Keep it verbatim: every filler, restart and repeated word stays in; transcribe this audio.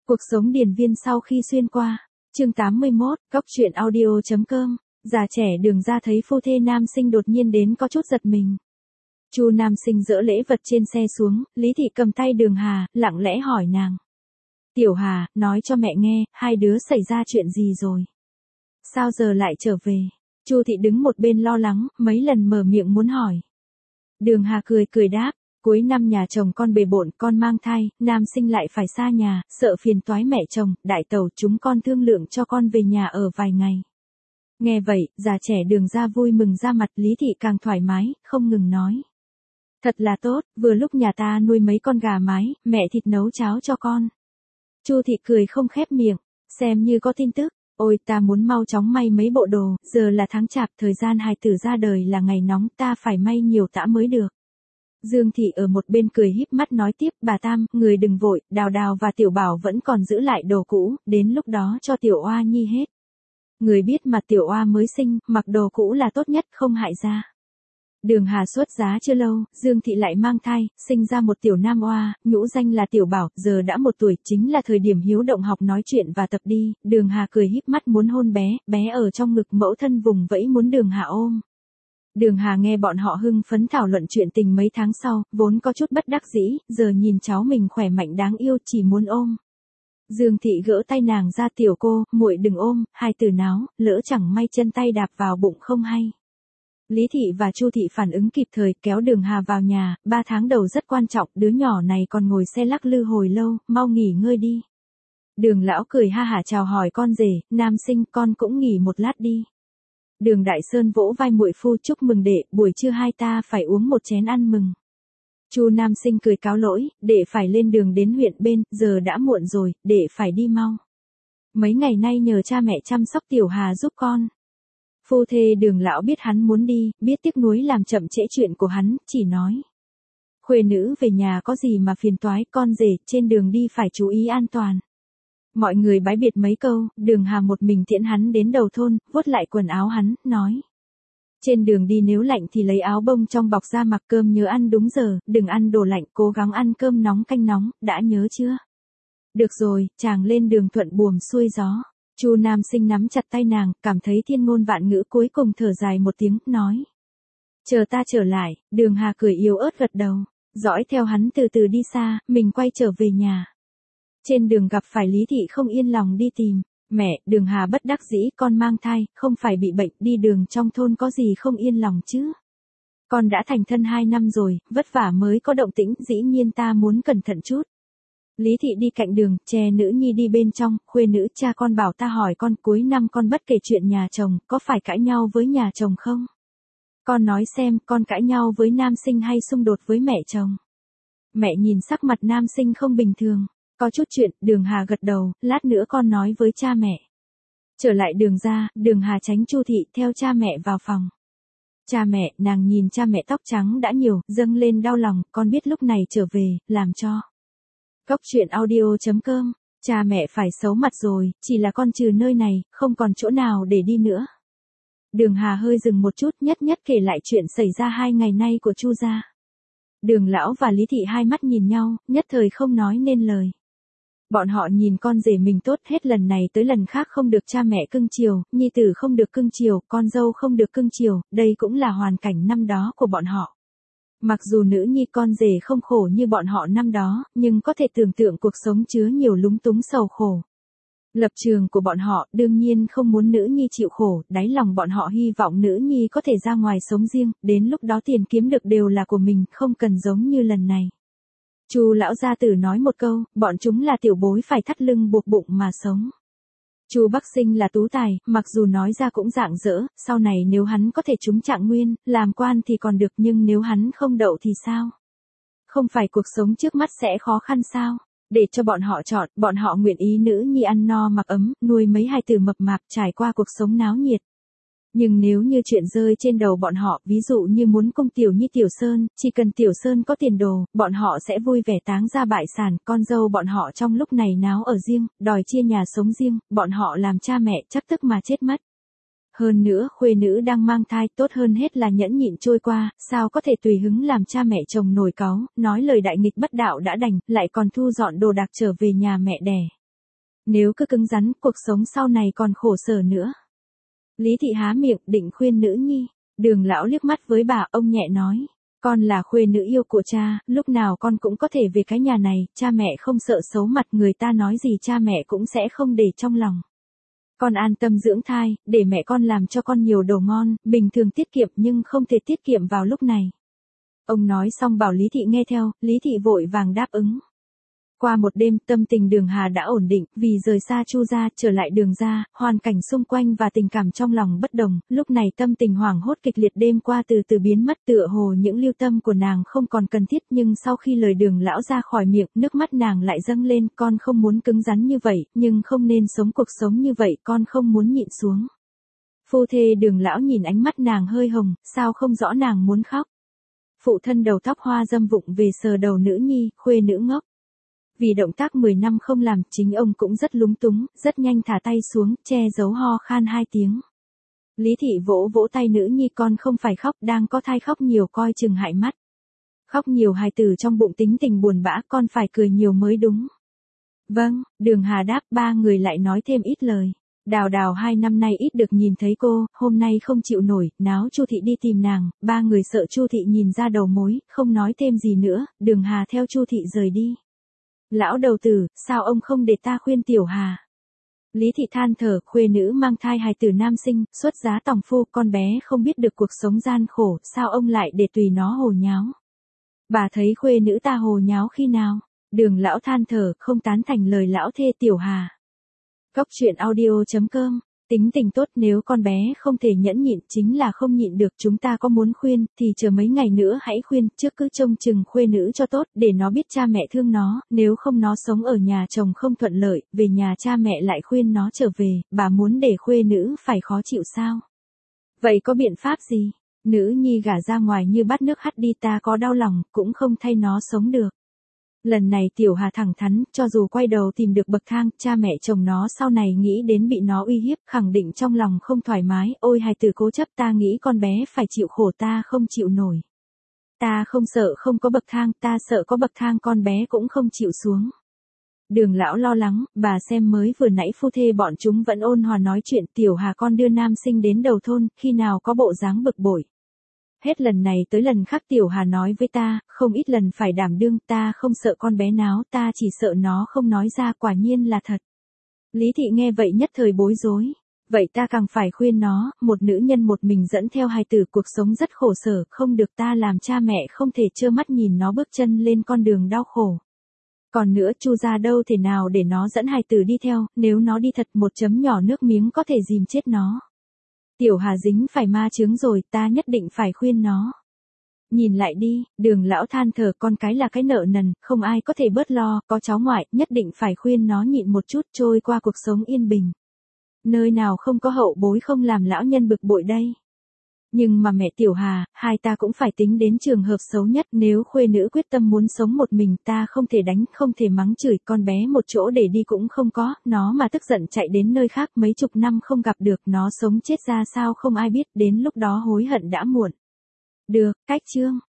Cuộc sống điền viên sau khi xuyên qua. Chương tám mươi mốt, Cóc truyện audio chấm com. Già trẻ Đường ra thấy phu thê nam sinh đột nhiên đến có chút giật mình. Chu nam sinh dỡ lễ vật trên xe xuống, Lý thị cầm tay Đường Hà, lặng lẽ hỏi nàng. Tiểu Hà, nói cho mẹ nghe, hai đứa xảy ra chuyện gì rồi? Sao giờ lại trở về? Chu thị đứng một bên lo lắng, mấy lần mở miệng muốn hỏi. Đường Hà cười cười đáp. Cuối năm nhà chồng con bề bộn, con mang thai, nam sinh lại phải xa nhà, sợ phiền toái mẹ chồng, đại tẩu chúng con thương lượng cho con về nhà ở vài ngày. Nghe vậy, già trẻ Đường ra vui mừng ra mặt, Lý thị càng thoải mái, không ngừng nói. Thật là tốt, vừa lúc nhà ta nuôi mấy con gà mái, mẹ thịt nấu cháo cho con. Chu thị cười không khép miệng, xem như có tin tức. Ôi ta muốn mau chóng may mấy bộ đồ, giờ là tháng chạp, thời gian hài tử ra đời là ngày nóng, ta phải may nhiều tã mới được. Dương thị ở một bên cười híp mắt nói tiếp, bà Tam, người đừng vội, Đào Đào và Tiểu Bảo vẫn còn giữ lại đồ cũ, đến lúc đó cho Tiểu Oa Nhi hết. Người biết mà Tiểu Oa mới sinh, mặc đồ cũ là tốt nhất, không hại da. Đường Hà xuất giá chưa lâu, Dương thị lại mang thai, sinh ra một tiểu nam oa, nhũ danh là Tiểu Bảo, giờ đã một tuổi, chính là thời điểm hiếu động học nói chuyện và tập đi. Đường Hà cười híp mắt muốn hôn bé, bé ở trong ngực mẫu thân vùng vẫy muốn Đường Hà ôm. Đường Hà nghe bọn họ hưng phấn thảo luận chuyện tình mấy tháng sau, vốn có chút bất đắc dĩ, giờ nhìn cháu mình khỏe mạnh đáng yêu chỉ muốn ôm. Dương thị gỡ tay nàng ra, tiểu cô, muội đừng ôm, hai từ náo, lỡ chẳng may chân tay đạp vào bụng không hay. Lý thị và Chu thị phản ứng kịp thời, kéo Đường Hà vào nhà, ba tháng đầu rất quan trọng, đứa nhỏ này còn ngồi xe lắc lư hồi lâu, mau nghỉ ngơi đi. Đường lão cười ha hả chào hỏi con rể, nam sinh con cũng nghỉ một lát đi. Đường Đại Sơn vỗ vai muội phu, chúc mừng đệ, buổi trưa hai ta phải uống một chén ăn mừng. Chu nam sinh cười cáo lỗi, đệ phải lên đường đến huyện bên, giờ đã muộn rồi, đệ phải đi mau. Mấy ngày nay nhờ cha mẹ chăm sóc Tiểu Hà giúp con. Phu thê Đường lão biết hắn muốn đi, biết tiếc nuối làm chậm trễ chuyện của hắn, chỉ nói. Khuê nữ về nhà có gì mà phiền toái, con rể, trên đường đi phải chú ý an toàn. Mọi người bái biệt mấy câu, Đường Hà một mình tiễn hắn đến đầu thôn, vuốt lại quần áo hắn, nói. Trên đường đi nếu lạnh thì lấy áo bông trong bọc ra mặc, cơm nhớ ăn đúng giờ, đừng ăn đồ lạnh, cố gắng ăn cơm nóng canh nóng, đã nhớ chưa? Được rồi, chàng lên đường thuận buồm xuôi gió. Chu nam sinh nắm chặt tay nàng, cảm thấy thiên ngôn vạn ngữ, cuối cùng thở dài một tiếng, nói. Chờ ta trở lại. Đường Hà cười yếu ớt gật đầu, dõi theo hắn từ từ đi xa, mình quay trở về nhà. Trên đường gặp phải Lý thị không yên lòng đi tìm. Mẹ, Đường Hà bất đắc dĩ, con mang thai, không phải bị bệnh, đi đường trong thôn có gì không yên lòng chứ. Con đã thành thân hai năm rồi, vất vả mới có động tĩnh, dĩ nhiên ta muốn cẩn thận chút. Lý thị đi cạnh đường, che nữ nhi đi bên trong, khuê nữ, cha con bảo ta hỏi con, cuối năm con bất kể chuyện nhà chồng, có phải cãi nhau với nhà chồng không? Con nói xem, con cãi nhau với nam sinh hay xung đột với mẹ chồng? Mẹ nhìn sắc mặt nam sinh không bình thường. Có chút chuyện, Đường Hà gật đầu, lát nữa con nói với cha mẹ. Trở lại Đường ra, Đường Hà tránh Chu thị, theo cha mẹ vào phòng. Cha mẹ, nàng nhìn cha mẹ tóc trắng đã nhiều, dâng lên đau lòng, con biết lúc này trở về, làm cho. Cóc truyện audio chấm com, cha mẹ phải xấu mặt rồi, chỉ là con trừ nơi này, không còn chỗ nào để đi nữa. Đường Hà hơi dừng một chút, nhất nhất kể lại chuyện xảy ra hai ngày nay của Chu gia. Đường lão và Lý thị hai mắt nhìn nhau, nhất thời không nói nên lời. Bọn họ nhìn con rể mình tốt, hết lần này tới lần khác không được cha mẹ cưng chiều, nhi tử không được cưng chiều, con dâu không được cưng chiều, đây cũng là hoàn cảnh năm đó của bọn họ. Mặc dù nữ nhi con rể không khổ như bọn họ năm đó, nhưng có thể tưởng tượng cuộc sống chứa nhiều lúng túng sầu khổ. Lập trường của bọn họ đương nhiên không muốn nữ nhi chịu khổ, đáy lòng bọn họ hy vọng nữ nhi có thể ra ngoài sống riêng, đến lúc đó tiền kiếm được đều là của mình, không cần giống như lần này. Chu lão gia tử nói một câu, bọn chúng là tiểu bối phải thắt lưng buộc bụng mà sống. Chu Bắc Sinh là tú tài, mặc dù nói ra cũng rạng rỡ, sau này nếu hắn có thể trúng trạng nguyên, làm quan thì còn được, nhưng nếu hắn không đậu thì sao? Không phải cuộc sống trước mắt sẽ khó khăn sao? Để cho bọn họ chọn, bọn họ nguyện ý nữ nhi ăn no mặc ấm, nuôi mấy hài tử mập mạp, trải qua cuộc sống náo nhiệt. Nhưng nếu như chuyện rơi trên đầu bọn họ, ví dụ như muốn cung Tiểu Nhi Tiểu Sơn, chỉ cần Tiểu Sơn có tiền đồ, bọn họ sẽ vui vẻ táng ra bại sản, con dâu bọn họ trong lúc này náo ở riêng, đòi chia nhà sống riêng, bọn họ làm cha mẹ chắc tức mà chết mất. Hơn nữa, khuê nữ đang mang thai, tốt hơn hết là nhẫn nhịn trôi qua, sao có thể tùy hứng làm cha mẹ chồng nổi cáu, nói lời đại nghịch bất đạo đã đành, lại còn thu dọn đồ đạc trở về nhà mẹ đẻ. Nếu cứ cứng rắn, cuộc sống sau này còn khổ sở nữa. Lý thị há miệng, định khuyên nữ nhi. Đường lão liếc mắt với bà, ông nhẹ nói. Con là khuê nữ yêu của cha, lúc nào con cũng có thể về cái nhà này, cha mẹ không sợ xấu mặt, người ta nói gì cha mẹ cũng sẽ không để trong lòng. Con an tâm dưỡng thai, để mẹ con làm cho con nhiều đồ ngon, bình thường tiết kiệm nhưng không thể tiết kiệm vào lúc này. Ông nói xong bảo Lý thị nghe theo, Lý thị vội vàng đáp ứng. Qua một đêm, tâm tình Đường Hà đã ổn định, vì rời xa Chu gia, trở lại Đường gia, hoàn cảnh xung quanh và tình cảm trong lòng bất đồng, lúc này tâm tình hoảng hốt kịch liệt đêm qua từ từ biến mất, tựa hồ những lưu tâm của nàng không còn cần thiết, nhưng sau khi lời Đường lão ra khỏi miệng, nước mắt nàng lại dâng lên, con không muốn cứng rắn như vậy, nhưng không nên sống cuộc sống như vậy, con không muốn nhịn xuống. Phu thê Đường lão nhìn ánh mắt nàng hơi hồng, sao không rõ nàng muốn khóc. Phụ thân đầu tóc hoa dâm vụng về sờ đầu nữ nhi, khuê nữ ngốc. Vì động tác mười năm không làm, chính ông cũng rất lúng túng, rất nhanh thả tay xuống, che giấu ho khan hai tiếng. Lý thị vỗ vỗ tay nữ nhi, con không phải khóc, đang có thai khóc nhiều coi chừng hại mắt. Khóc nhiều hài tử trong bụng tính tình buồn bã, con phải cười nhiều mới đúng. Vâng, Đường Hà đáp, ba người lại nói thêm ít lời. Đào Đào hai năm nay ít được nhìn thấy cô, hôm nay không chịu nổi, náo Chu thị đi tìm nàng, ba người sợ Chu thị nhìn ra đầu mối, không nói thêm gì nữa, Đường Hà theo Chu thị rời đi. Lão đầu tử, sao ông không để ta khuyên Tiểu Hà? Lý thị than thở, khuê nữ mang thai hài tử nam sinh, xuất giá tòng phu, con bé không biết được cuộc sống gian khổ, sao ông lại để tùy nó hồ nháo? Bà thấy khuê nữ ta hồ nháo khi nào? Đường lão than thở, không tán thành lời lão thê Tiểu Hà. Cốc truyện audio chấm com. Tính tình tốt, nếu con bé không thể nhẫn nhịn, chính là không nhịn được, chúng ta có muốn khuyên, thì chờ mấy ngày nữa hãy khuyên, trước cứ trông chừng khuê nữ cho tốt, để nó biết cha mẹ thương nó, nếu không nó sống ở nhà chồng không thuận lợi, về nhà cha mẹ lại khuyên nó trở về, bà muốn để khuê nữ phải khó chịu sao? Vậy có biện pháp gì? Nữ nhi gả ra ngoài như bát nước hắt đi, ta có đau lòng, cũng không thay nó sống được. Lần này Tiểu Hà thẳng thắn, cho dù quay đầu tìm được bậc thang, cha mẹ chồng nó sau này nghĩ đến bị nó uy hiếp, khẳng định trong lòng không thoải mái, ôi hài tử cố chấp, ta nghĩ con bé phải chịu khổ, ta không chịu nổi. Ta không sợ không có bậc thang, ta sợ có bậc thang con bé cũng không chịu xuống. Đường lão lo lắng, bà xem mới vừa nãy phu thê bọn chúng vẫn ôn hòa nói chuyện, Tiểu Hà con đưa nam sinh đến đầu thôn, khi nào có bộ dáng bực bội. Hết lần này tới lần khác Tiểu Hà nói với ta, không ít lần phải đảm đương, ta không sợ con bé náo, ta chỉ sợ nó không nói ra, quả nhiên là thật. Lý thị nghe vậy nhất thời bối rối. Vậy ta càng phải khuyên nó, một nữ nhân một mình dẫn theo hài tử, cuộc sống rất khổ sở, không được, ta làm cha mẹ không thể trơ mắt nhìn nó bước chân lên con đường đau khổ. Còn nữa, Chu gia đâu thể nào để nó dẫn hài tử đi theo, nếu nó đi thật một chấm nhỏ nước miếng có thể dìm chết nó. Tiểu Hà dính phải ma chướng rồi, ta nhất định phải khuyên nó. Nhìn lại đi, Đường lão than thở, con cái là cái nợ nần, không ai có thể bớt lo, có cháu ngoại, nhất định phải khuyên nó nhịn một chút, trôi qua cuộc sống yên bình. Nơi nào không có hậu bối không làm lão nhân bực bội đây. Nhưng mà mẹ Tiểu Hà, hai ta cũng phải tính đến trường hợp xấu nhất, nếu khuê nữ quyết tâm muốn sống một mình, ta không thể đánh, không thể mắng chửi, con bé một chỗ để đi cũng không có, nó mà tức giận chạy đến nơi khác, mấy chục năm không gặp được, nó sống chết ra sao không ai biết, đến lúc đó hối hận đã muộn. Được, cách chương.